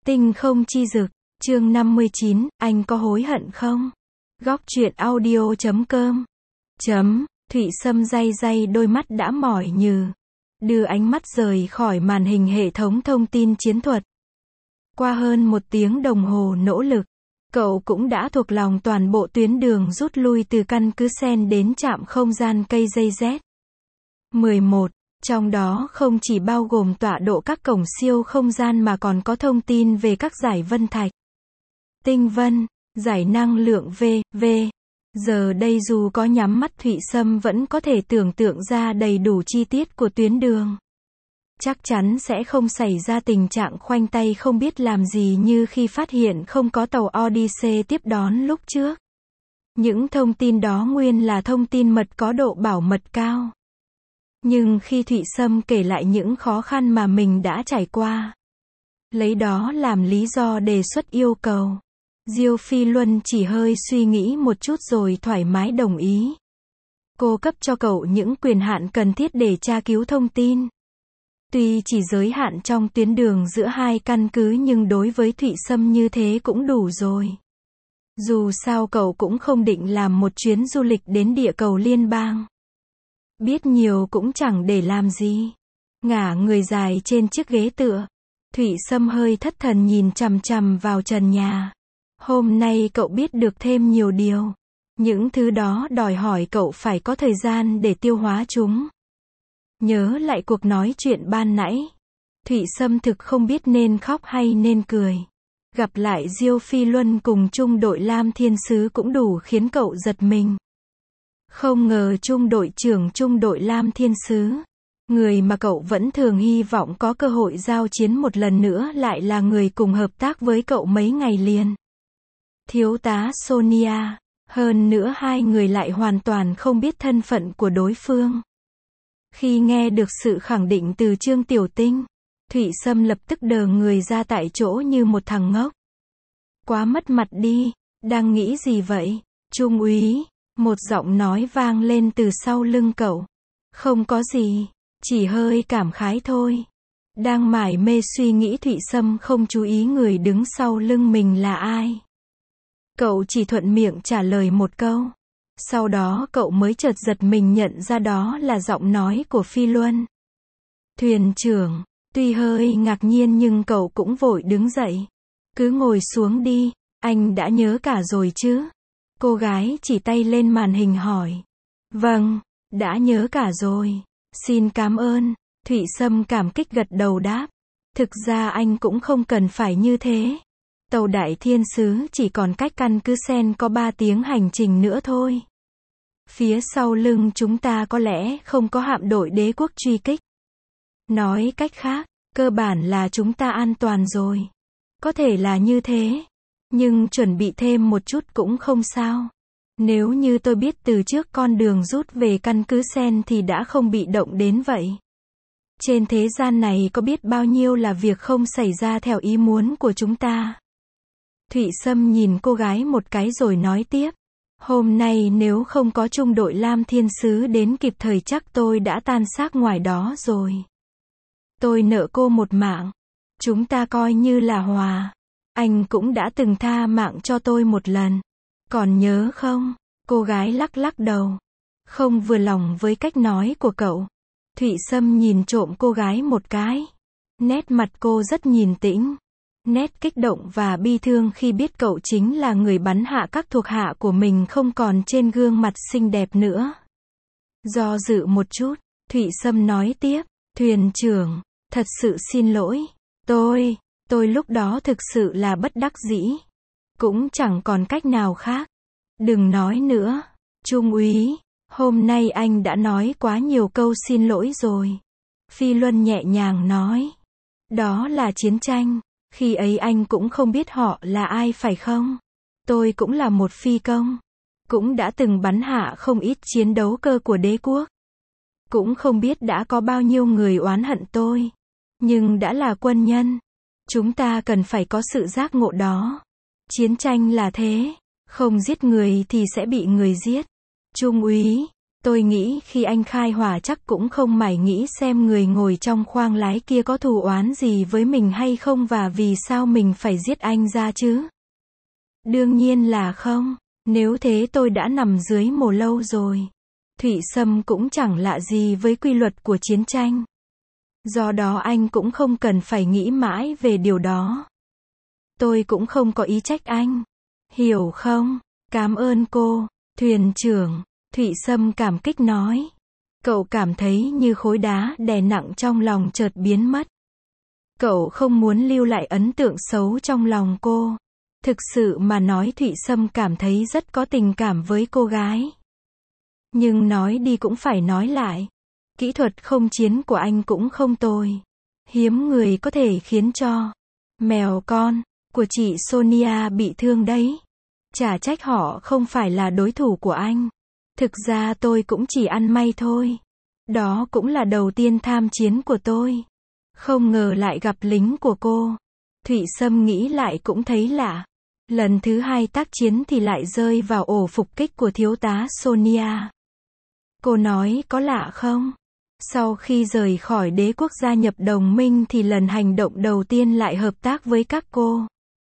Tinh không chi dực, chương 59, anh có hối hận không? Góc truyện audio.com Thụy Sâm day day đôi mắt đã mỏi nhừ. Đưa ánh mắt rời khỏi màn hình hệ thống thông tin chiến thuật. Qua hơn 1 tiếng đồng hồ nỗ lực, cậu cũng đã thuộc lòng toàn bộ tuyến đường rút lui từ căn cứ Sen đến trạm không gian cây dây Z11. Trong đó không chỉ bao gồm tọa độ các cổng siêu không gian mà còn có thông tin về các giải vân thạch, tinh vân, giải năng lượng v.v. Giờ đây dù có nhắm mắt Thụy Sâm vẫn có thể tưởng tượng ra đầy đủ chi tiết của tuyến đường. Chắc chắn sẽ không xảy ra tình trạng khoanh tay không biết làm gì như khi phát hiện không có tàu Odyssey tiếp đón lúc trước. Những thông tin đó nguyên là thông tin mật có độ bảo mật cao. Nhưng khi Thụy Sâm kể lại những khó khăn mà mình đã trải qua, lấy đó làm lý do đề xuất yêu cầu, Diêu Phi Luân chỉ hơi suy nghĩ một chút rồi thoải mái đồng ý. Cô cấp cho cậu những quyền hạn cần thiết để tra cứu thông tin. Tuy chỉ giới hạn trong tuyến đường giữa hai căn cứ nhưng đối với Thụy Sâm như thế cũng đủ rồi. Dù sao cậu cũng không định làm một chuyến du lịch đến địa cầu liên bang. Biết nhiều cũng chẳng để làm gì. Ngả người dài trên chiếc ghế tựa, Thụy Sâm hơi thất thần nhìn chằm chằm vào trần nhà. Hôm nay cậu biết được thêm nhiều điều. Những thứ đó đòi hỏi cậu phải có thời gian để tiêu hóa chúng. Nhớ lại cuộc nói chuyện ban nãy, Thụy Sâm thực không biết nên khóc hay nên cười. Gặp lại Diêu Phi Luân cùng trung đội Lam Thiên Sứ cũng đủ khiến cậu giật mình. Không ngờ trung đội trưởng trung đội Lam Thiên Sứ, người mà cậu vẫn thường hy vọng có cơ hội giao chiến một lần nữa, lại là người cùng hợp tác với cậu mấy ngày liền. Thiếu tá Sonia, hơn nữa hai người lại hoàn toàn không biết thân phận của đối phương. Khi nghe được sự khẳng định từ Trương Tiểu Tinh, Thụy Sâm lập tức đờ người ra tại chỗ như một thằng ngốc. Quá mất mặt đi, đang nghĩ gì vậy, Trung úy? Một giọng nói vang lên từ sau lưng cậu. Không có gì, chỉ hơi cảm khái thôi. Đang mải mê suy nghĩ, Thụy Sâm không chú ý người đứng sau lưng mình là ai. Cậu chỉ thuận miệng trả lời một câu. Sau đó cậu mới chợt giật mình nhận ra đó là giọng nói của Phi Luân. Thuyền trưởng, tuy hơi ngạc nhiên nhưng cậu cũng vội đứng dậy. Cứ ngồi xuống đi, anh đã nhớ cả rồi chứ? Cô gái chỉ tay lên màn hình hỏi. Vâng, đã nhớ cả rồi. Xin cảm ơn. Thụy Sâm cảm kích gật đầu đáp. Thực ra anh cũng không cần phải như thế. Tàu Đại Thiên Sứ chỉ còn cách căn cứ Sen có 3 tiếng hành trình nữa thôi. Phía sau lưng chúng ta có lẽ không có hạm đội đế quốc truy kích. Nói cách khác, cơ bản là chúng ta an toàn rồi. Có thể là như thế. Nhưng chuẩn bị thêm một chút cũng không sao. Nếu như tôi biết từ trước con đường rút về căn cứ Sen thì đã không bị động đến vậy. Trên thế gian này có biết bao nhiêu là việc không xảy ra theo ý muốn của chúng ta. Thụy Sâm nhìn cô gái một cái rồi nói tiếp. Hôm nay nếu không có trung đội Lam Thiên Sứ đến kịp thời chắc tôi đã tan xác ngoài đó rồi. Tôi nợ cô một mạng. Chúng ta coi như là hòa. Anh cũng đã từng tha mạng cho tôi một lần. Còn nhớ không? Cô gái lắc lắc đầu. Không vừa lòng với cách nói của cậu. Thụy Sâm nhìn trộm cô gái một cái. Nét mặt cô rất điềm tĩnh. Nét kích động và bi thương khi biết cậu chính là người bắn hạ các thuộc hạ của mình không còn trên gương mặt xinh đẹp nữa. Do dự một chút, Thụy Sâm nói tiếp. Thuyền trưởng, thật sự xin lỗi. Tôi lúc đó thực sự là bất đắc dĩ. Cũng chẳng còn cách nào khác. Đừng nói nữa. Trung úy, hôm nay anh đã nói quá nhiều câu xin lỗi rồi. Phi Luân nhẹ nhàng nói. Đó là chiến tranh. Khi ấy anh cũng không biết họ là ai phải không? Tôi cũng là một phi công. Cũng đã từng bắn hạ không ít chiến đấu cơ của đế quốc. Cũng không biết đã có bao nhiêu người oán hận tôi. Nhưng đã là quân nhân. Chúng ta cần phải có sự giác ngộ đó. Chiến tranh là thế. Không giết người thì sẽ bị người giết. Trung úy, Tôi nghĩ khi anh khai hỏa chắc cũng không mải nghĩ xem người ngồi trong khoang lái kia có thù oán gì với mình hay không và vì sao mình phải giết anh ra chứ. Đương nhiên là không. Nếu thế tôi đã nằm dưới mồ lâu rồi. Thụy Sâm cũng chẳng lạ gì với quy luật của chiến tranh. Do đó anh cũng không cần phải nghĩ mãi về điều đó. Tôi cũng không có ý trách anh. Hiểu không? Cảm ơn cô, thuyền trưởng. Thụy Sâm cảm kích nói. Cậu cảm thấy như khối đá đè nặng trong lòng chợt biến mất. Cậu không muốn lưu lại ấn tượng xấu trong lòng cô. Thực sự mà nói Thụy Sâm cảm thấy rất có tình cảm với cô gái. Nhưng nói đi cũng phải nói lại. Kỹ thuật không chiến của anh cũng không tồi. Hiếm người có thể khiến cho mèo con của chị Sonia bị thương đấy. Chả trách họ không phải là đối thủ của anh. Thực ra tôi cũng chỉ ăn may thôi. Đó cũng là đầu tiên tham chiến của tôi. Không ngờ lại gặp lính của cô. Thụy Sâm nghĩ lại cũng thấy lạ. Lần thứ hai tác chiến thì lại rơi vào ổ phục kích của thiếu tá Sonia. Cô nói có lạ không? Sau khi rời khỏi đế quốc gia nhập đồng minh thì lần hành động đầu tiên lại hợp tác với các cô.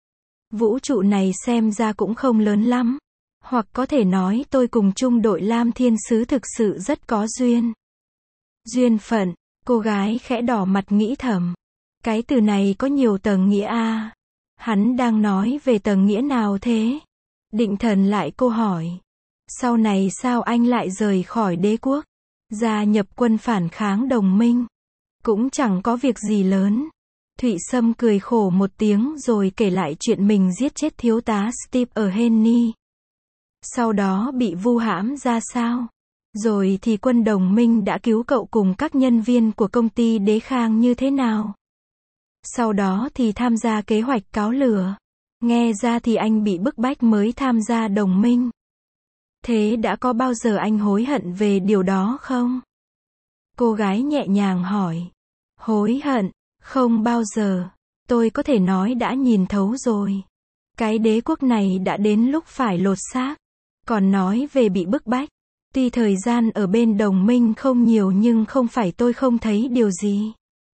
Vũ trụ này xem ra cũng không lớn lắm. Hoặc có thể nói tôi cùng chung đội Lam Thiên Sứ thực sự rất có duyên. Duyên phận, cô gái khẽ đỏ mặt nghĩ thầm. Cái từ này có nhiều tầng nghĩa a. Hắn đang nói về tầng nghĩa nào thế? Định thần lại cô hỏi. Sau này sao anh lại rời khỏi đế quốc? Gia nhập quân phản kháng đồng minh. Cũng chẳng có việc gì lớn. Thụy Sâm cười khổ một tiếng rồi kể lại chuyện mình giết chết thiếu tá Steve ở Henny. Sau đó bị vu hãm ra sao? Rồi thì quân đồng minh đã cứu cậu cùng các nhân viên của công ty Đế Khang như thế nào? Sau đó thì tham gia kế hoạch cáo lửa. Nghe ra thì anh bị bức bách mới tham gia đồng minh. Thế đã có bao giờ anh hối hận về điều đó không? Cô gái nhẹ nhàng hỏi. Hối hận? Không bao giờ. Tôi có thể nói đã nhìn thấu rồi. Cái đế quốc này đã đến lúc phải lột xác. Còn nói về bị bức bách. Tuy thời gian ở bên đồng minh không nhiều nhưng không phải tôi không thấy điều gì.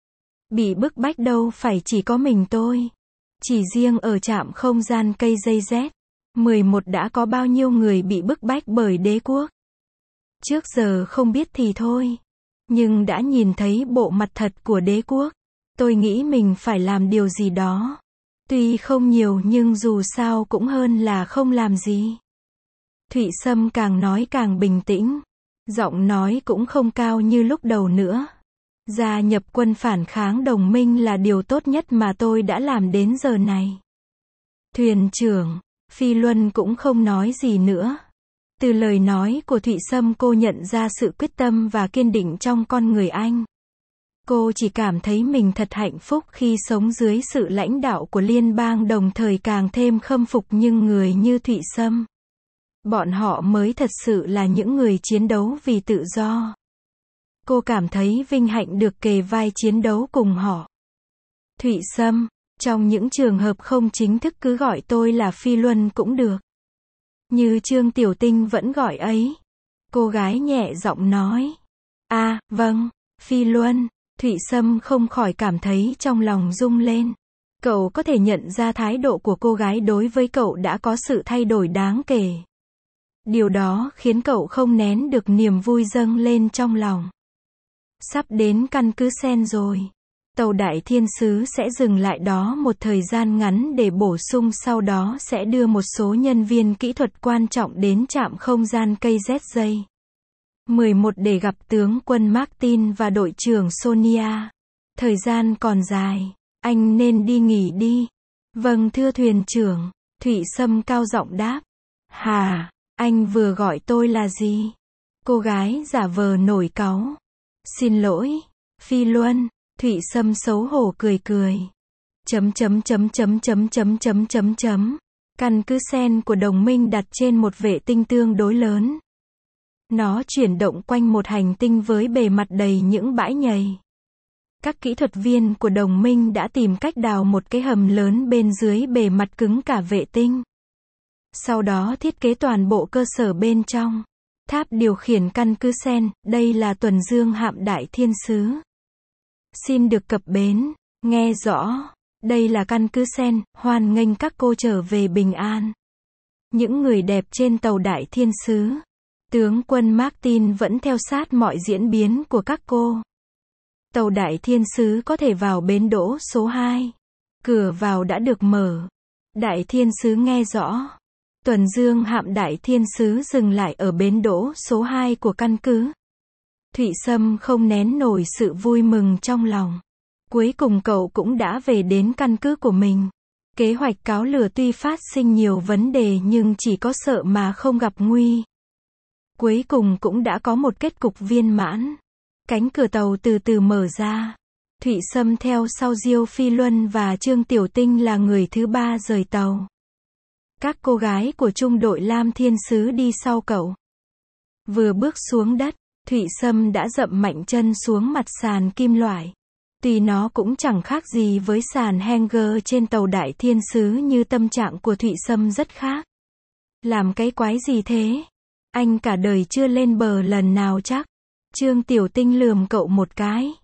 Bị bức bách đâu phải chỉ có mình tôi. Chỉ riêng ở trạm không gian cây dây Z11 đã có bao nhiêu người bị bức bách bởi đế quốc. Trước giờ không biết thì thôi. Nhưng đã nhìn thấy bộ mặt thật của đế quốc. Tôi nghĩ mình phải làm điều gì đó. Tuy không nhiều nhưng dù sao cũng hơn là không làm gì. Thụy Sâm càng nói càng bình tĩnh. Giọng nói cũng không cao như lúc đầu nữa. Gia nhập quân phản kháng đồng minh là điều tốt nhất mà tôi đã làm đến giờ này. Thuyền trưởng, Phi Luân cũng không nói gì nữa. Từ lời nói của Thụy Sâm cô nhận ra sự quyết tâm và kiên định trong con người anh. Cô chỉ cảm thấy mình thật hạnh phúc khi sống dưới sự lãnh đạo của liên bang đồng thời càng thêm khâm phục những người như Thụy Sâm. Bọn họ mới thật sự là những người chiến đấu vì tự do. Cô cảm thấy vinh hạnh được kề vai chiến đấu cùng họ. Thụy Sâm, trong những trường hợp không chính thức cứ gọi tôi là Phi Luân cũng được. Như Trương Tiểu Tinh vẫn gọi ấy. Cô gái nhẹ giọng nói. À, vâng, Phi Luân. Thụy Sâm không khỏi cảm thấy trong lòng rung lên. Cậu có thể nhận ra thái độ của cô gái đối với cậu đã có sự thay đổi đáng kể. Điều đó khiến cậu không nén được niềm vui dâng lên trong lòng. Sắp đến căn cứ Sen rồi. Tàu Đại Thiên Sứ sẽ dừng lại đó một thời gian ngắn để bổ sung, sau đó sẽ đưa một số nhân viên kỹ thuật quan trọng đến trạm không gian cây ZJ11 để gặp tướng quân Martin và đội trưởng Sonia. Thời gian còn dài, anh nên đi nghỉ đi. Vâng thưa thuyền trưởng, Thụy Sâm cao giọng đáp. Hà, anh vừa gọi tôi là gì? Cô gái giả vờ nổi cáu. Xin lỗi, Phi Luân. Thụy Sâm xấu hổ cười cười. Căn cứ Sen của đồng minh đặt trên một vệ tinh tương đối lớn. Nó chuyển động quanh một hành tinh với bề mặt đầy những bãi nhầy. Các kỹ thuật viên của đồng minh đã tìm cách đào một cái hầm lớn bên dưới bề mặt cứng cả vệ tinh. Sau đó thiết kế toàn bộ cơ sở bên trong. Tháp điều khiển căn cứ Sen, đây là Tuần Dương Hạm Đại Thiên Sứ. Xin được cập bến, nghe rõ. Đây là căn cứ Sen, hoan nghênh các cô trở về bình an. Những người đẹp trên tàu Đại Thiên Sứ. Tướng quân Martin vẫn theo sát mọi diễn biến của các cô. Tàu Đại Thiên Sứ có thể vào bến đỗ số 2. Cửa vào đã được mở. Đại Thiên Sứ nghe rõ. Tuần Dương Hạm Đại Thiên Sứ dừng lại ở bến đỗ số 2 của căn cứ. Thụy Sâm không nén nổi sự vui mừng trong lòng. Cuối cùng cậu cũng đã về đến căn cứ của mình. Kế hoạch cáo lửa tuy phát sinh nhiều vấn đề nhưng chỉ có sợ mà không gặp nguy. Cuối cùng cũng đã có một kết cục viên mãn. Cánh cửa tàu từ từ mở ra. Thụy Sâm theo sau Diêu Phi Luân và Trương Tiểu Tinh là người thứ 3 rời tàu. Các cô gái của trung đội Lam Thiên Sứ đi sau cậu. Vừa bước xuống đất, Thụy Sâm đã dậm mạnh chân xuống mặt sàn kim loại. Tuy nó cũng chẳng khác gì với sàn hanger trên tàu Đại Thiên Sứ nhưng tâm trạng của Thụy Sâm rất khác. Làm cái quái gì thế? Anh cả đời chưa lên bờ lần nào chắc. Trương Tiểu Tinh lườm cậu một cái.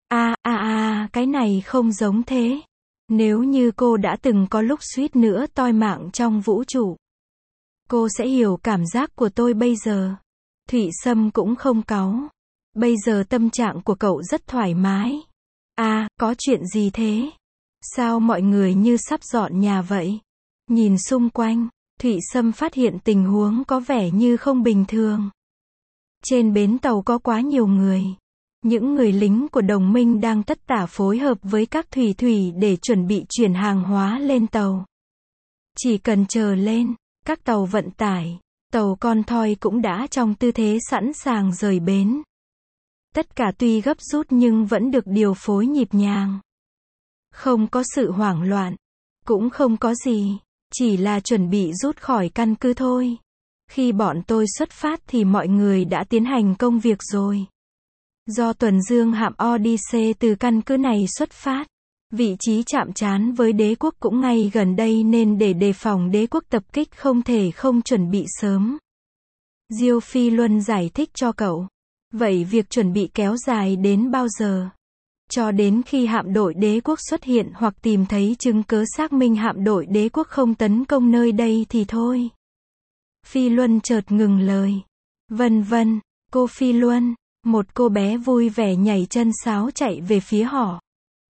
Cái này không giống thế. Nếu như cô đã từng có lúc suýt nữa toi mạng trong vũ trụ, cô sẽ hiểu cảm giác của tôi bây giờ. Thụy Sâm cũng không cáu. Bây giờ tâm trạng của cậu rất thoải mái. Có chuyện gì thế? Sao mọi người như sắp dọn nhà vậy? Nhìn xung quanh, Thụy Sâm phát hiện tình huống có vẻ như không bình thường. Trên bến tàu có quá nhiều người. Những người lính của đồng minh đang tất tả phối hợp với các thủy thủy để chuẩn bị chuyển hàng hóa lên tàu. Chỉ cần chờ lên, các tàu vận tải, tàu con thoi cũng đã trong tư thế sẵn sàng rời bến. Tất cả tuy gấp rút nhưng vẫn được điều phối nhịp nhàng. Không có sự hoảng loạn, cũng không có gì, chỉ là chuẩn bị rút khỏi căn cứ thôi. Khi bọn tôi xuất phát thì mọi người đã tiến hành công việc rồi. Do Tuần Dương Hạm Odyssey từ căn cứ này xuất phát, vị trí chạm trán với đế quốc cũng ngay gần đây nên để đề phòng đế quốc tập kích không thể không chuẩn bị sớm. Diêu Phi Luân giải thích cho cậu. Vậy việc chuẩn bị kéo dài đến bao giờ? Cho đến khi hạm đội đế quốc xuất hiện hoặc tìm thấy chứng cứ xác minh hạm đội đế quốc không tấn công nơi đây thì thôi. Phi Luân chợt ngừng lời. Vân, cô Phi Luân. Một cô bé vui vẻ nhảy chân sáo chạy về phía họ.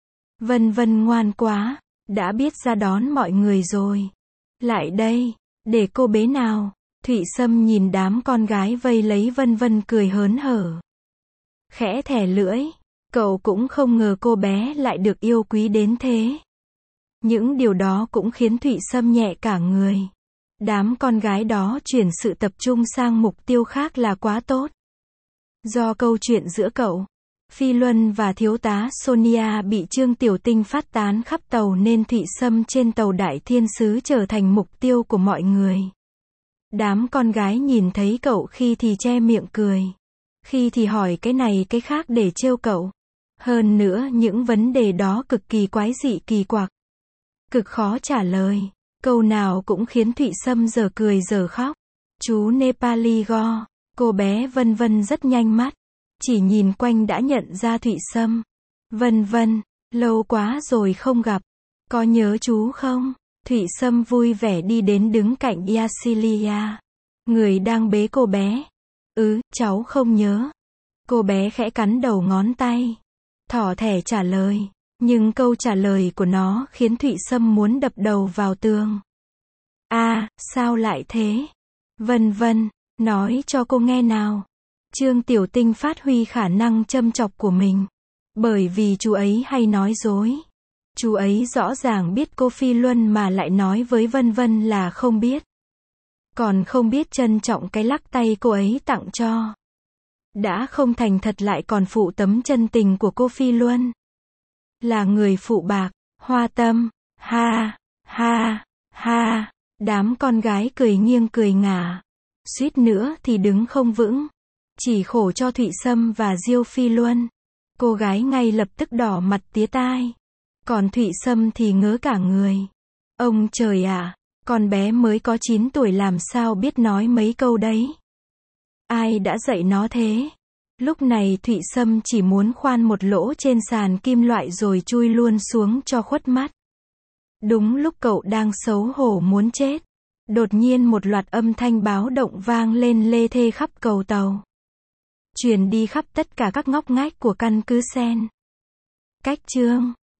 Vân ngoan quá, đã biết ra đón mọi người rồi. Lại đây, để cô bế nào. Thụy Sâm nhìn đám con gái vây lấy Vân cười hớn hở. Khẽ thẻ lưỡi, cậu cũng không ngờ cô bé lại được yêu quý đến thế. Những điều đó cũng khiến Thụy Sâm nhẹ cả người. Đám con gái đó chuyển sự tập trung sang mục tiêu khác là quá tốt. Do câu chuyện giữa cậu, Phi Luân và thiếu tá Sonia bị Trương Tiểu Tinh phát tán khắp tàu nên Thụy Sâm trên tàu Đại Thiên Sứ trở thành mục tiêu của mọi người. Đám con gái nhìn thấy cậu khi thì che miệng cười, khi thì hỏi cái này cái khác để trêu cậu. Hơn nữa những vấn đề đó cực kỳ quái dị kỳ quặc, cực khó trả lời, câu nào cũng khiến Thụy Sâm giờ cười giờ khóc. Chú Nepali go. Cô bé Vân rất nhanh mắt, chỉ nhìn quanh đã nhận ra Thụy Sâm. Vân, lâu quá rồi không gặp, có nhớ chú không? Thụy Sâm vui vẻ đi đến đứng cạnh Yasilia, người đang bế cô bé. Cháu không nhớ. Cô bé khẽ cắn đầu ngón tay, thỏ thẻ trả lời, nhưng câu trả lời của nó khiến Thụy Sâm muốn đập đầu vào tường. Sao lại thế? Vân, nói cho cô nghe nào. Trương Tiểu Tinh phát huy khả năng châm chọc của mình. Bởi vì chú ấy hay nói dối. Chú ấy rõ ràng biết cô Phi Luân mà lại nói với Vân là không biết. Còn không biết trân trọng cái lắc tay cô ấy tặng cho. Đã không thành thật lại còn phụ tấm chân tình của cô Phi Luân. Là người phụ bạc, hoa tâm, ha. Đám con gái cười nghiêng cười ngả. Suýt nữa thì đứng không vững. Chỉ khổ cho Thụy Sâm và Diêu Phi Luân. Cô gái ngay lập tức đỏ mặt tía tai. Còn Thụy Sâm thì ngớ cả người. Ông trời ạ, con bé mới có 9 tuổi làm sao biết nói mấy câu đấy. Ai đã dạy nó thế? Lúc này Thụy Sâm chỉ muốn khoan một lỗ trên sàn kim loại rồi chui luôn xuống cho khuất mắt. Đúng lúc cậu đang xấu hổ muốn chết, đột nhiên một loạt âm thanh báo động vang lên lê thê khắp cầu tàu. Truyền đi khắp tất cả các ngóc ngách của căn cứ Sen. Cách chương